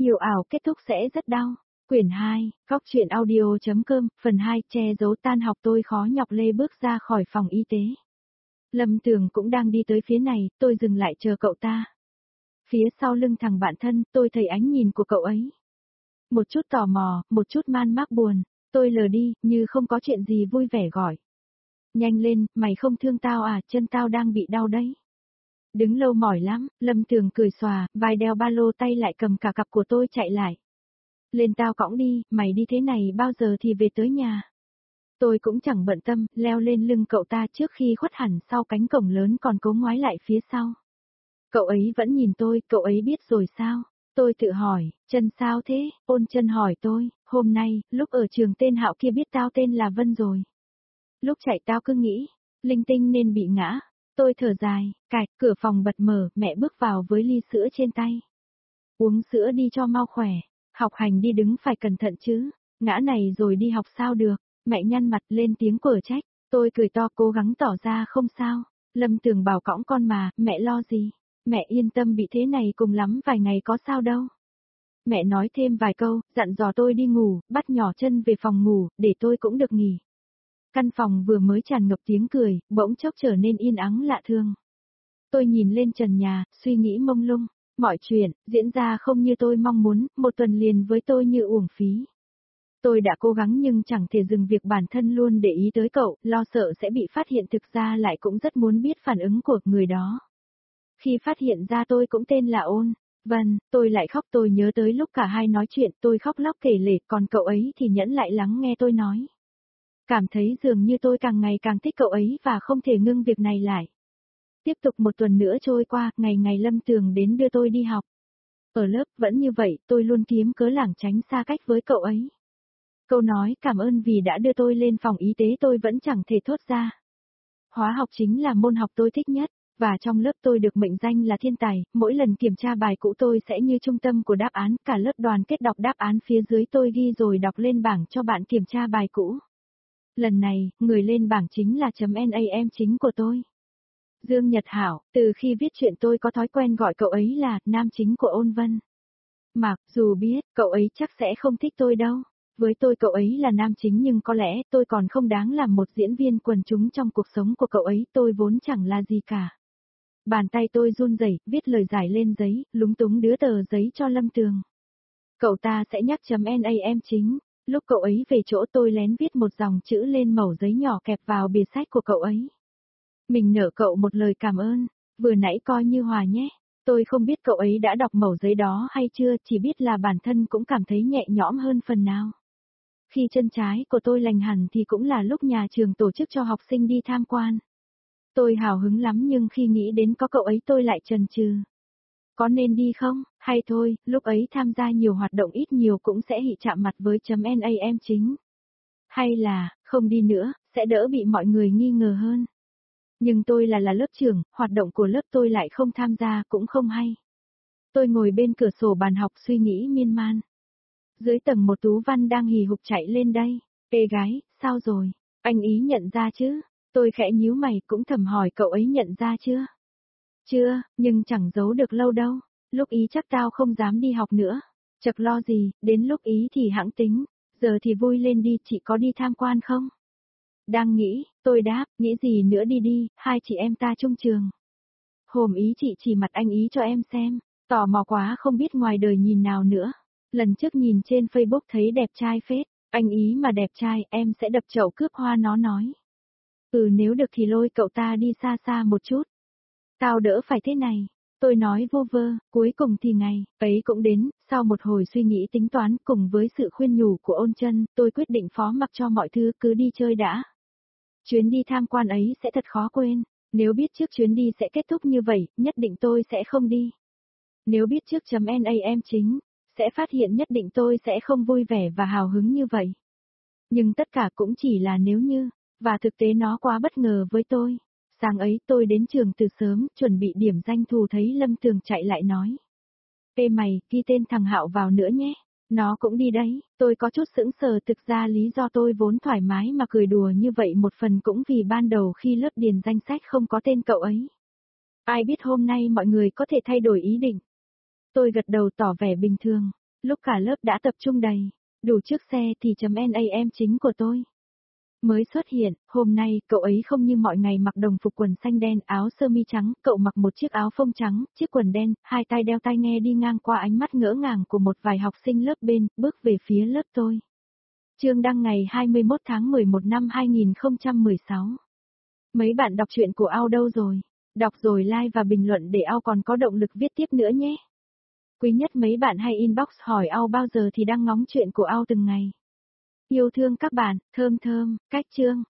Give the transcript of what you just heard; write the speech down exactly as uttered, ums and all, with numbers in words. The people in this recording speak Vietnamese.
Yêu ảo kết thúc sẽ rất đau. Quyển hai, Góc truyện audio.com, phần hai, che giấu tan học tôi khó nhọc lê bước ra khỏi phòng y tế. Lâm Tường cũng đang đi tới phía này, tôi dừng lại chờ cậu ta. Phía sau lưng thằng bạn thân, tôi thấy ánh nhìn của cậu ấy. Một chút tò mò, một chút man mác buồn, tôi lờ đi, như không có chuyện gì vui vẻ gọi. Nhanh lên, mày không thương tao à, chân tao đang bị đau đấy. Đứng lâu mỏi lắm, Lâm Tường cười xòa, vai đeo ba lô tay lại cầm cả cặp của tôi chạy lại. Lên tao cõng đi, mày đi thế này bao giờ thì về tới nhà. Tôi cũng chẳng bận tâm, leo lên lưng cậu ta trước khi khuất hẳn sau cánh cổng lớn còn cố ngoái lại phía sau. Cậu ấy vẫn nhìn tôi, cậu ấy biết rồi sao? Tôi tự hỏi, chân sao thế? Ôn chân hỏi tôi, hôm nay, lúc ở trường tên Hạo kia biết tao tên là Vân rồi. Lúc chạy tao cứ nghĩ, linh tinh nên bị ngã. Tôi thở dài, cạch, cửa phòng bật mở, mẹ bước vào với ly sữa trên tay. Uống sữa đi cho mau khỏe, học hành đi đứng phải cẩn thận chứ, ngã này rồi đi học sao được, mẹ nhăn mặt lên tiếng quở trách, tôi cười to cố gắng tỏ ra không sao, Lâm Tường bảo cõng con mà, mẹ lo gì, mẹ yên tâm bị thế này cùng lắm vài ngày có sao đâu. Mẹ nói thêm vài câu, dặn dò tôi đi ngủ, bắt nhỏ chân về phòng ngủ, để tôi cũng được nghỉ. Căn phòng vừa mới tràn ngập tiếng cười, bỗng chốc trở nên yên ắng lạ thường. Tôi nhìn lên trần nhà, suy nghĩ mông lung, mọi chuyện, diễn ra không như tôi mong muốn, một tuần liền với tôi như uổng phí. Tôi đã cố gắng nhưng chẳng thể dừng việc bản thân luôn để ý tới cậu, lo sợ sẽ bị phát hiện thực ra lại cũng rất muốn biết phản ứng của người đó. Khi phát hiện ra tôi cũng tên là Ôn, Vân, tôi lại khóc tôi nhớ tới lúc cả hai nói chuyện tôi khóc lóc kể lể còn cậu ấy thì nhẫn lại lắng nghe tôi nói. Cảm thấy dường như tôi càng ngày càng thích cậu ấy và không thể ngưng việc này lại. Tiếp tục một tuần nữa trôi qua, ngày ngày Lâm Tường đến đưa tôi đi học. Ở lớp vẫn như vậy, tôi luôn kiếm cớ lảng tránh xa cách với cậu ấy. Câu nói cảm ơn vì đã đưa tôi lên phòng y tế tôi vẫn chẳng thể thốt ra. Hóa học chính là môn học tôi thích nhất, và trong lớp tôi được mệnh danh là thiên tài, mỗi lần kiểm tra bài cũ tôi sẽ như trung tâm của đáp án, cả lớp đoàn kết đọc đáp án phía dưới tôi ghi rồi đọc lên bảng cho bạn kiểm tra bài cũ. Lần này, người lên bảng chính là chấm NAM chính của tôi. Dương Nhật Hảo, từ khi viết chuyện tôi có thói quen gọi cậu ấy là nam chính của Ôn Vân. Mặc dù biết, cậu ấy chắc sẽ không thích tôi đâu. Với tôi cậu ấy là nam chính nhưng có lẽ tôi còn không đáng làm một diễn viên quần chúng trong cuộc sống của cậu ấy, tôi vốn chẳng là gì cả. Bàn tay tôi run rẩy, viết lời giải lên giấy, lúng túng đưa tờ giấy cho Lâm Tường. Cậu ta sẽ nhắc chấm NAM chính. Lúc cậu ấy về chỗ tôi lén viết một dòng chữ lên mẩu giấy nhỏ kẹp vào bìa sách của cậu ấy. Mình nợ cậu một lời cảm ơn, vừa nãy coi như hòa nhé. Tôi không biết cậu ấy đã đọc mẩu giấy đó hay chưa, chỉ biết là bản thân cũng cảm thấy nhẹ nhõm hơn phần nào. Khi chân trái của tôi lành hẳn thì cũng là lúc nhà trường tổ chức cho học sinh đi tham quan. Tôi hào hứng lắm nhưng khi nghĩ đến có cậu ấy tôi lại chần chừ. Có nên đi không, hay thôi, lúc ấy tham gia nhiều hoạt động ít nhiều cũng sẽ hị chạm mặt với chấm NAM chính. Hay là, không đi nữa, sẽ đỡ bị mọi người nghi ngờ hơn. Nhưng tôi là là lớp trưởng, hoạt động của lớp tôi lại không tham gia cũng không hay. Tôi ngồi bên cửa sổ bàn học suy nghĩ miên man. Dưới tầng một Tú Văn đang hì hục chạy lên đây. Ê gái, sao rồi? Anh ý nhận ra chứ? Tôi khẽ nhíu mày cũng thầm hỏi cậu ấy nhận ra chưa? Chưa, nhưng chẳng giấu được lâu đâu. Lúc ý chắc tao không dám đi học nữa. Chật lo gì, đến lúc ý thì hãng tính. Giờ thì vui lên đi, chị có đi tham quan không? Đang nghĩ, tôi đáp, nghĩ gì nữa đi đi, hai chị em ta chung trường. Hôm ý chị chỉ mặt anh ý cho em xem, tò mò quá không biết ngoài đời nhìn nào nữa. Lần trước nhìn trên Facebook thấy đẹp trai phết, anh ý mà đẹp trai em sẽ đập chậu cướp hoa nó nói. Ừ nếu được thì lôi cậu ta đi xa xa một chút. Tao đỡ phải thế này. Tôi nói vô vơ, cuối cùng thì ngày ấy cũng đến, sau một hồi suy nghĩ tính toán cùng với sự khuyên nhủ của Ôn Chân, tôi quyết định phó mặc cho mọi thứ cứ đi chơi đã. Chuyến đi tham quan ấy sẽ thật khó quên, nếu biết trước chuyến đi sẽ kết thúc như vậy, nhất định tôi sẽ không đi. Nếu biết trước chấm NAM chính, sẽ phát hiện nhất định tôi sẽ không vui vẻ và hào hứng như vậy. Nhưng tất cả cũng chỉ là nếu như, và thực tế nó quá bất ngờ với tôi. Sáng ấy tôi đến trường từ sớm, chuẩn bị điểm danh thù thấy Lâm Tường chạy lại nói. Ê mày, ghi tên thằng Hạo vào nữa nhé. Nó cũng đi đấy, tôi có chút sững sờ thực ra lý do tôi vốn thoải mái mà cười đùa như vậy một phần cũng vì ban đầu khi lớp điền danh sách không có tên cậu ấy. Ai biết hôm nay mọi người có thể thay đổi ý định. Tôi gật đầu tỏ vẻ bình thường. Lúc cả lớp đã tập trung đầy, đủ chiếc xe thì chấm NAM chính của tôi mới xuất hiện, hôm nay cậu ấy không như mọi ngày mặc đồng phục quần xanh đen, áo sơ mi trắng, cậu mặc một chiếc áo phông trắng, chiếc quần đen, hai tay đeo tai nghe đi ngang qua ánh mắt ngỡ ngàng của một vài học sinh lớp bên, bước về phía lớp tôi. Chương đăng ngày hai mươi mốt tháng mười một năm hai nghìn không trăm mười sáu. Mấy bạn đọc truyện của Ao đâu rồi? Đọc rồi like và bình luận để Ao còn có động lực viết tiếp nữa nhé. Quý nhất mấy bạn hay inbox hỏi Ao bao giờ thì đăng ngóng chuyện của Ao từng ngày. Yêu thương các bạn, thơm thơm, cách chương.